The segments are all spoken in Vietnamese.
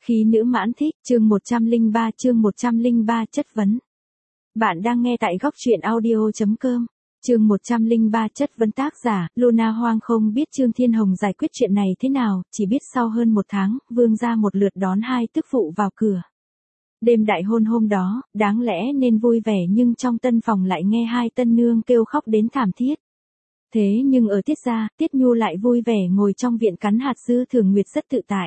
Khí nữ mãn thích, chương 103 chất vấn. Bạn đang nghe tại góc truyện audio.com. Chương 103 chất vấn, tác giả, Luna Hoang. Không biết Trương Thiên Hồng giải quyết chuyện này thế nào, chỉ biết sau hơn một tháng, Vương gia một lượt đón hai tức phụ vào cửa. Đêm đại hôn hôm đó, đáng lẽ nên vui vẻ nhưng trong tân phòng lại nghe hai tân nương kêu khóc đến thảm thiết. Thế nhưng ở Tiết gia, Tiết Nhu lại vui vẻ ngồi trong viện cắn hạt dưa thường nguyệt rất tự tại.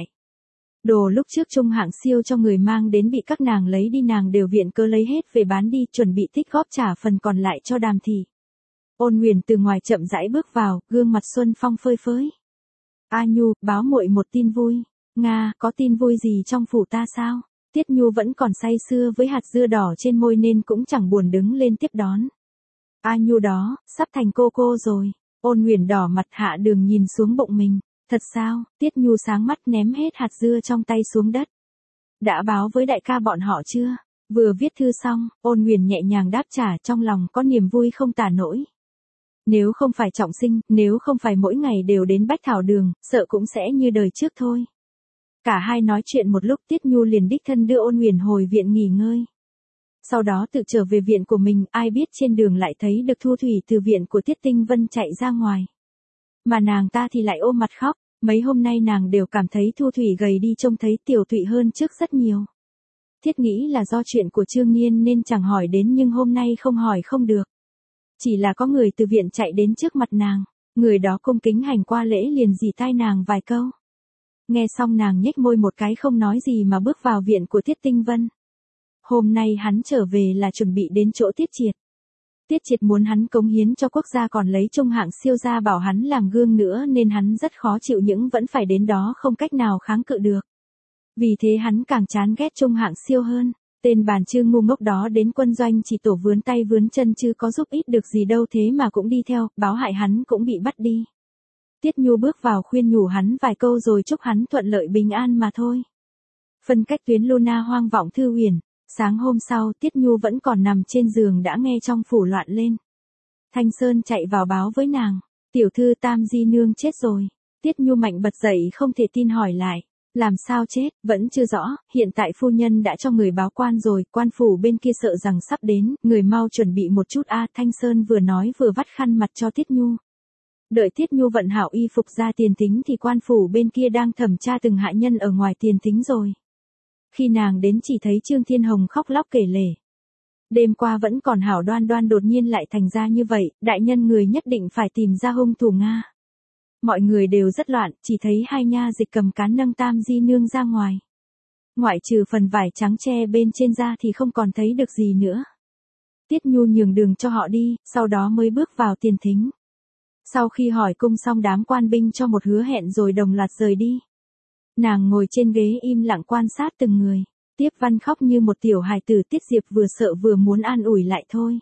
Đồ lúc trước trung hạng siêu cho người mang đến bị các nàng lấy đi, nàng đều viện cớ lấy hết về bán đi, chuẩn bị tích góp trả phần còn lại cho Đàm thị. Ôn Nguyền từ ngoài chậm rãi bước vào, gương mặt xuân phong phơi phới. A Nhu, báo muội một tin vui. Nga, có tin vui gì trong phủ ta sao? Tiết Nhu vẫn còn say sưa với hạt dưa đỏ trên môi nên cũng chẳng buồn đứng lên tiếp đón. A Nhu đó, sắp thành cô rồi. Ôn Nguyền đỏ mặt hạ đường nhìn xuống bụng mình. Thật sao? Tiết Nhu sáng mắt ném hết hạt dưa trong tay xuống đất. Đã báo với đại ca bọn họ chưa? Vừa viết thư xong, Ôn Nguyền nhẹ nhàng đáp trả, trong lòng có niềm vui không tả nổi. Nếu không phải trọng sinh, nếu không phải mỗi ngày đều đến Bách Thảo Đường, sợ cũng sẽ như đời trước thôi. Cả hai nói chuyện một lúc, Tiết Nhu liền đích thân đưa Ôn Nguyền hồi viện nghỉ ngơi. Sau đó tự trở về viện của mình, ai biết trên đường lại thấy được Thu Thủy từ viện của Tiết Tinh Vân chạy ra ngoài. Mà nàng ta thì lại ôm mặt khóc, mấy hôm nay nàng đều cảm thấy Thu Thủy gầy đi, trông thấy tiểu thụy hơn trước rất nhiều. Thiết nghĩ là do chuyện của Trương Nhiên nên chẳng hỏi đến, nhưng hôm nay không hỏi không được. Chỉ là có người từ viện chạy đến trước mặt nàng, người đó cung kính hành qua lễ liền rỉ tai nàng vài câu. Nghe xong nàng nhếch môi một cái không nói gì mà bước vào viện của Tiết Tinh Vân. Hôm nay hắn trở về là chuẩn bị đến chỗ Tiết Triệt. Tiết Triệt muốn hắn cống hiến cho quốc gia, còn lấy trung hạng siêu ra bảo hắn làm gương nữa, nên hắn rất khó chịu nhưng vẫn phải đến đó, không cách nào kháng cự được. Vì thế hắn càng chán ghét trung hạng siêu hơn. Tên bàn Trương ngu ngốc đó đến quân doanh chỉ tổ vướn tay vướn chân chứ có giúp ích được gì đâu, thế mà cũng đi theo, báo hại hắn cũng bị bắt đi. Tiết Nhu bước vào khuyên nhủ hắn vài câu rồi chúc hắn thuận lợi bình an mà thôi. Phân cách tuyến Luna Hoang vọng thư huyền. Sáng hôm sau, Tiết Nhu vẫn còn nằm trên giường đã nghe trong phủ loạn lên. Thanh Sơn chạy vào báo với nàng, tiểu thư Tam Di Nương chết rồi. Tiết Nhu mạnh bật dậy không thể tin hỏi lại, làm sao chết, vẫn chưa rõ, hiện tại phu nhân đã cho người báo quan rồi, quan phủ bên kia sợ rằng sắp đến, người mau chuẩn bị một chút a. Thanh Sơn vừa nói vừa vắt khăn mặt cho Tiết Nhu. Đợi Tiết Nhu vận hảo y phục ra tiền thính thì quan phủ bên kia đang thẩm tra từng hạ nhân ở ngoài tiền thính rồi. Khi nàng đến chỉ thấy Trương Thiên Hồng khóc lóc kể lể. Đêm qua vẫn còn hảo đoan đoan, đột nhiên lại thành ra như vậy, đại nhân người nhất định phải tìm ra hung thủ Nga. Mọi người đều rất loạn, chỉ thấy hai nha dịch cầm cán nâng Tam Di Nương ra ngoài. Ngoại trừ phần vải trắng che bên trên da thì không còn thấy được gì nữa. Tiết Nhu nhường đường cho họ đi, sau đó mới bước vào tiền thính. Sau khi hỏi cung xong, đám quan binh cho một hứa hẹn rồi đồng loạt rời đi. Nàng ngồi trên ghế im lặng quan sát từng người. Tiếp Văn khóc như một tiểu hài tử, Tiết Diệp vừa sợ vừa muốn an ủi lại thôi.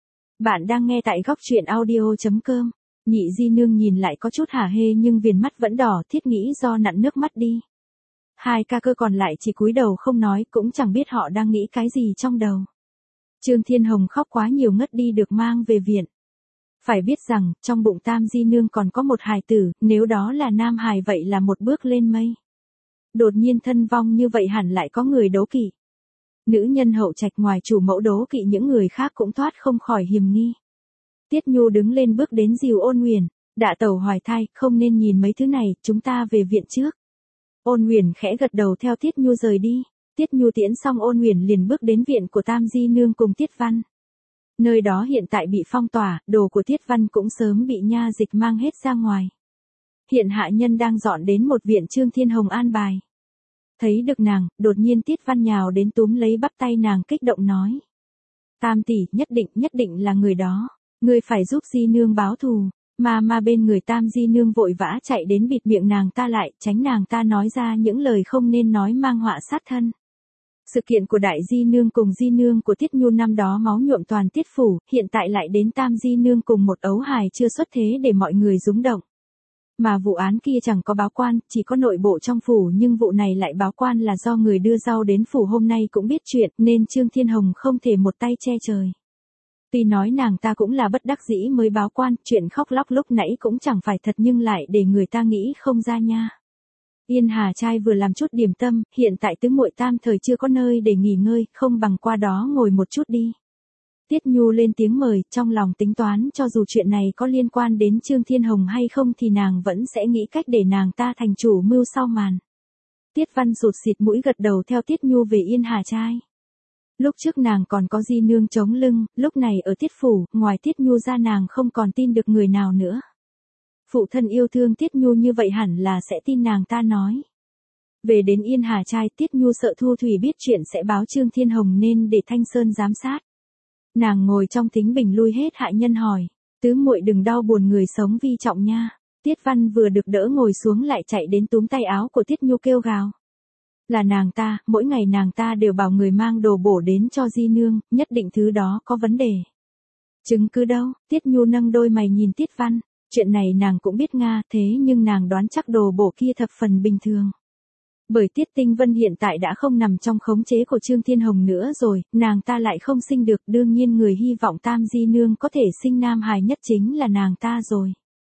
Bạn đang nghe tại góc truyện audio.com. Nhị Di Nương nhìn lại có chút hả hê nhưng viền mắt vẫn đỏ, Thiết nghĩ do nặn nước mắt đi. Hai ca cơ còn lại chỉ cúi đầu không nói, cũng chẳng biết họ đang nghĩ cái gì trong đầu. Trương Thiên Hồng khóc quá nhiều ngất đi, được mang về viện. Phải biết rằng, trong bụng Tam Di Nương còn có một hài tử, nếu đó là nam hài vậy là một bước lên mây. Đột nhiên thân vong như vậy hẳn lại có người đố kỵ. Nữ nhân hậu trạch ngoài chủ mẫu đố kỵ, những người khác cũng thoát không khỏi hiềm nghi. Tiết Nhu đứng lên bước đến dìu Ôn Nguyền, đạ tẩu hoài thai, không nên nhìn mấy thứ này, chúng ta về viện trước. Ôn Nguyền khẽ gật đầu theo Tiết Nhu rời đi. Tiết Nhu tiễn xong Ôn Nguyền liền bước đến viện của Tam Di Nương cùng Tiết Văn. Nơi đó hiện tại bị phong tỏa, đồ của Tiết Văn cũng sớm bị nha dịch mang hết ra ngoài. Hiện hạ nhân đang dọn đến một viện Trương Thiên Hồng an bài. Thấy được nàng, đột nhiên Tiết Văn nhào đến túm lấy bắp tay nàng, kích động nói. Tam tỷ, nhất định là người đó. Ngươi phải giúp Di Nương báo thù. Mà bên người Tam Di Nương vội vã chạy đến bịt miệng nàng ta lại, tránh nàng ta nói ra những lời không nên nói mang họa sát thân. Sự kiện của Đại Di Nương cùng Di Nương của Tiết Nhu năm đó máu nhuộm toàn Tiết phủ, hiện tại lại đến Tam Di Nương cùng một ấu hài chưa xuất thế để mọi người rúng động. Mà vụ án kia chẳng có báo quan, chỉ có nội bộ trong phủ, nhưng vụ này lại báo quan là do người đưa rau đến phủ hôm nay cũng biết chuyện, nên Trương Thiên Hồng không thể một tay che trời. Tuy nói nàng ta cũng là bất đắc dĩ mới báo quan, chuyện khóc lóc lúc nãy cũng chẳng phải thật nhưng lại để người ta nghĩ không ra nha. Yên Hà trai vừa làm chút điểm tâm, hiện tại tứ muội tam thời chưa có nơi để nghỉ ngơi, không bằng qua đó ngồi một chút đi. Tiết Nhu lên tiếng mời, trong lòng tính toán cho dù chuyện này có liên quan đến Trương Thiên Hồng hay không thì nàng vẫn sẽ nghĩ cách để nàng ta thành chủ mưu sau màn. Tiết Văn sụt xịt mũi gật đầu theo Tiết Nhu về Yên Hà trai. Lúc trước nàng còn có Di Nương chống lưng, lúc này ở Tiết Phủ, ngoài Tiết Nhu ra nàng không còn tin được người nào nữa. Phụ thân yêu thương Tiết Nhu như vậy hẳn là sẽ tin nàng ta nói. Về đến Yên Hà trai, Tiết Nhu sợ Thu Thủy biết chuyện sẽ báo Trương Thiên Hồng nên để Thanh Sơn giám sát. Nàng ngồi trong thính bình lui hết hạ nhân hỏi, tứ muội đừng đau buồn người sống vi trọng nha. Tiết Văn vừa được đỡ ngồi xuống lại chạy đến túm tay áo của Tiết Nhu kêu gào. Là nàng ta, mỗi ngày nàng ta đều bảo người mang đồ bổ đến cho Di Nương, nhất định thứ đó có vấn đề. Chứng cứ đâu? Tiết Nhu nâng đôi mày nhìn Tiết Văn, chuyện này nàng cũng biết nga, thế nhưng nàng đoán chắc đồ bổ kia thập phần bình thường. Bởi Tiết Tinh Vân hiện tại đã không nằm trong khống chế của Trương Thiên Hồng nữa rồi, nàng ta lại không sinh được, đương nhiên người hy vọng Tam Di Nương có thể sinh nam hài nhất chính là nàng ta rồi.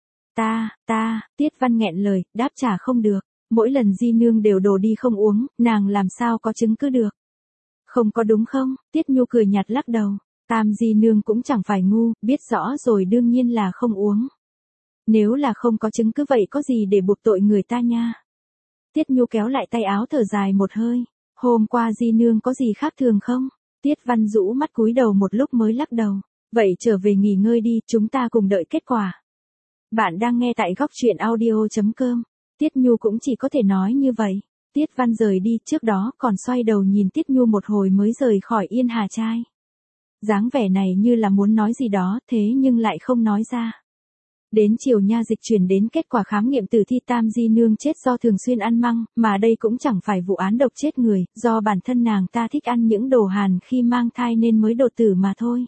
Tiết Văn nghẹn lời, đáp trả không được, mỗi lần Di Nương đều đổ đi không uống, nàng làm sao có chứng cứ được. Không có đúng không? Tiết Nhu cười nhạt lắc đầu, Tam Di Nương cũng chẳng phải ngu, biết rõ rồi đương nhiên là không uống. Nếu là không có chứng cứ vậy có gì để buộc tội người ta nha. Tiết Nhu kéo lại tay áo thở dài một hơi, hôm qua Di Nương có gì khác thường không? Tiết Văn rũ mắt cúi đầu một lúc mới lắc đầu, vậy trở về nghỉ ngơi đi, chúng ta cùng đợi kết quả. Bạn đang nghe tại góc truyện audio.com, Tiết Nhu cũng chỉ có thể nói như vậy. Tiết Văn rời đi, trước đó còn xoay đầu nhìn Tiết Nhu một hồi mới rời khỏi Yên Hà trai. Dáng vẻ này như là muốn nói gì đó, thế nhưng lại không nói ra. Đến chiều nha dịch chuyển đến kết quả khám nghiệm tử thi Tam Di Nương chết do thường xuyên ăn măng, mà đây cũng chẳng phải vụ án độc chết người, do bản thân nàng ta thích ăn những đồ hàn khi mang thai nên mới đột tử mà thôi.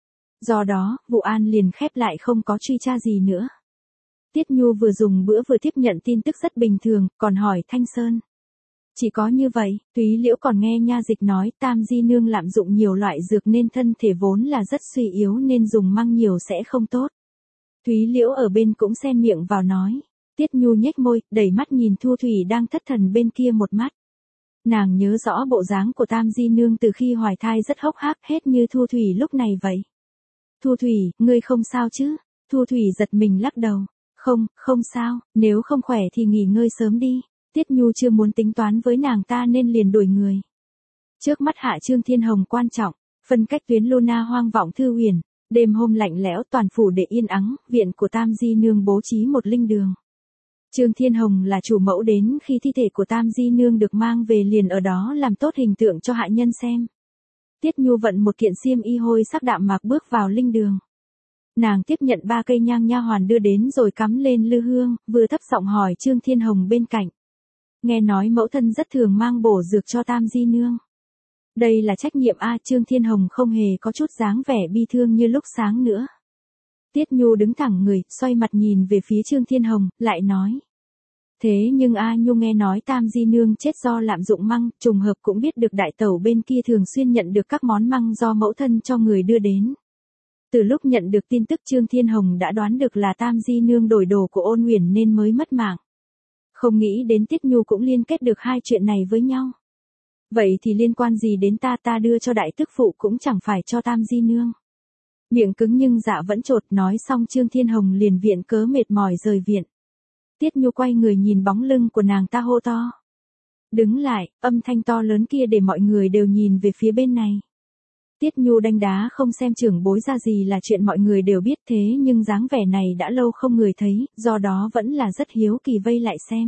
Do đó, vụ án liền khép lại không có truy tra gì nữa. Tiết Nhu vừa dùng bữa vừa tiếp nhận tin tức rất bình thường, còn hỏi Thanh Sơn. Chỉ có như vậy, Túy Liễu còn nghe nha dịch nói Tam Di Nương lạm dụng nhiều loại dược nên thân thể vốn là rất suy yếu nên dùng măng nhiều sẽ không tốt. Túy Liễu ở bên cũng xen miệng vào nói. Tiết Nhu nhếch môi, đẩy mắt nhìn Thu Thủy đang thất thần bên kia một mắt. Nàng nhớ rõ bộ dáng của Tam Di Nương từ khi hoài thai rất hốc hác hết như Thu Thủy lúc này vậy. Thu Thủy, ngươi không sao chứ? Thu Thủy giật mình lắc đầu. Không sao, nếu không khỏe thì nghỉ ngơi sớm đi. Tiết Nhu chưa muốn tính toán với nàng ta nên liền đuổi người. Trước mắt hạ Trương Thiên Hồng quan trọng, phân cách tuyến Luna hoang vọng Thư Huyền. Đêm hôm lạnh lẽo toàn phủ để yên ắng, viện của Tam Di Nương bố trí một linh đường. Trương Thiên Hồng là chủ mẫu đến khi thi thể của Tam Di Nương được mang về liền ở đó làm tốt hình tượng cho hạ nhân xem. Tiết Nhu vận một kiện xiêm y hôi sắc đạm mạc bước vào linh đường. Nàng tiếp nhận 3 cây nhang nha hoàn đưa đến rồi cắm lên lư hương, vừa thấp giọng hỏi Trương Thiên Hồng bên cạnh. Nghe nói mẫu thân rất thường mang bổ dược cho Tam Di Nương. Đây là trách nhiệm a. Trương Thiên Hồng không hề có chút dáng vẻ bi thương như lúc sáng nữa. Tiết Nhu đứng thẳng người, xoay mặt nhìn về phía Trương Thiên Hồng, lại nói. Thế nhưng A Nhu nghe nói Tam Di Nương chết do lạm dụng măng, trùng hợp cũng biết được đại tẩu bên kia thường xuyên nhận được các món măng do mẫu thân cho người đưa đến. Từ lúc nhận được tin tức Trương Thiên Hồng đã đoán được là Tam Di Nương đổi đồ của Ôn Uyển nên mới mất mạng. Không nghĩ đến Tiết Nhu cũng liên kết được hai chuyện này với nhau. Vậy thì liên quan gì đến ta đưa cho đại tức phụ cũng chẳng phải cho Tam Di Nương. Miệng cứng nhưng dạ vẫn chột, nói xong Trương Thiên Hồng liền viện cớ mệt mỏi rời viện. Tiết Nhu quay người nhìn bóng lưng của nàng ta hô to. Đứng lại, âm thanh to lớn kia để mọi người đều nhìn về phía bên này. Tiết Nhu đanh đá không xem trưởng bối ra gì là chuyện mọi người đều biết thế nhưng dáng vẻ này đã lâu không người thấy, do đó vẫn là rất hiếu kỳ vây lại xem.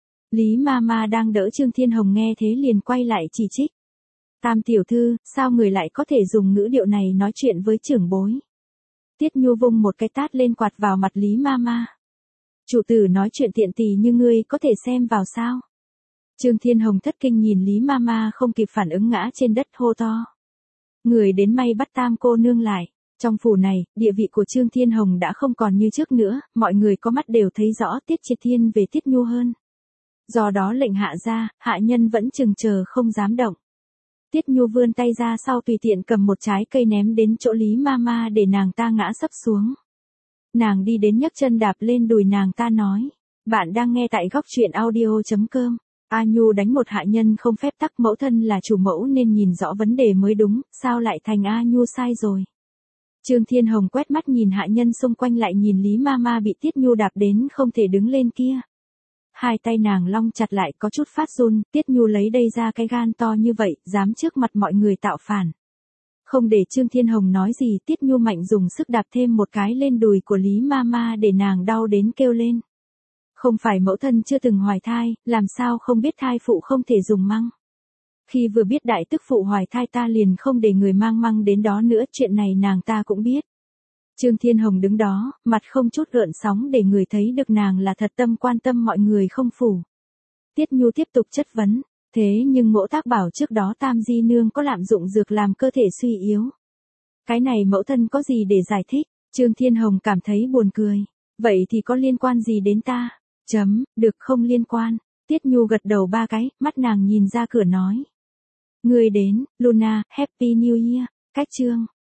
Lý Mama đang đỡ Trương Thiên Hồng nghe thế liền quay lại chỉ trích. Tam tiểu thư, sao người lại có thể dùng ngữ điệu này nói chuyện với trưởng bối? Tiết Nhu vung một cái tát lên quạt vào mặt Lý Mama. Chủ tử nói chuyện tiện tỳ như ngươi có thể xem vào sao? Trương Thiên Hồng thất kinh nhìn Lý Mama không kịp phản ứng ngã trên đất hô to. Người đến may bắt Tam cô nương lại. Trong phủ này, địa vị của Trương Thiên Hồng đã không còn như trước nữa, mọi người có mắt đều thấy rõ Tiết Triệt Thiên về Tiết Nhu hơn. Do đó lệnh hạ ra, hạ nhân vẫn chừng chờ không dám động. Tiết Nhu vươn tay ra sau tùy tiện cầm một trái cây ném đến chỗ Lý Mama để nàng ta ngã sấp xuống. Nàng đi đến nhấc chân đạp lên đùi nàng ta nói. Bạn đang nghe tại góc truyện audio.com. A Nhu đánh một hạ nhân không phép tắc, mẫu thân là chủ mẫu nên nhìn rõ vấn đề mới đúng, sao lại thành A Nhu sai rồi. Trương Thiên Hồng quét mắt nhìn hạ nhân xung quanh lại nhìn Lý Mama bị Tiết Nhu đạp đến không thể đứng lên kia. Hai tay nàng long chặt lại có chút phát run, Tiết Nhu lấy đây ra cái gan to như vậy, dám trước mặt mọi người tạo phản. Không để Trương Thiên Hồng nói gì, Tiết Nhu mạnh dùng sức đạp thêm một cái lên đùi của Lý Mama để nàng đau đến kêu lên. Không phải mẫu thân chưa từng hoài thai, làm sao không biết thai phụ không thể dùng măng. Khi vừa biết đại tức phụ hoài thai ta liền không để người mang măng đến đó nữa, chuyện này nàng ta cũng biết. Trương Thiên Hồng đứng đó, mặt không chút gợn sóng để người thấy được nàng là thật tâm quan tâm mọi người không phủ. Tiết Nhu tiếp tục chất vấn, thế nhưng Mỗ Tác bảo trước đó Tam Di Nương có lạm dụng dược làm cơ thể suy yếu. Cái này mẫu thân có gì để giải thích? Trương Thiên Hồng cảm thấy buồn cười. Vậy thì có liên quan gì đến ta? Được, không liên quan. Tiết Nhu gật đầu ba cái, mắt nàng nhìn ra cửa nói. Người đến, Luna, Happy New Year. Cách chương.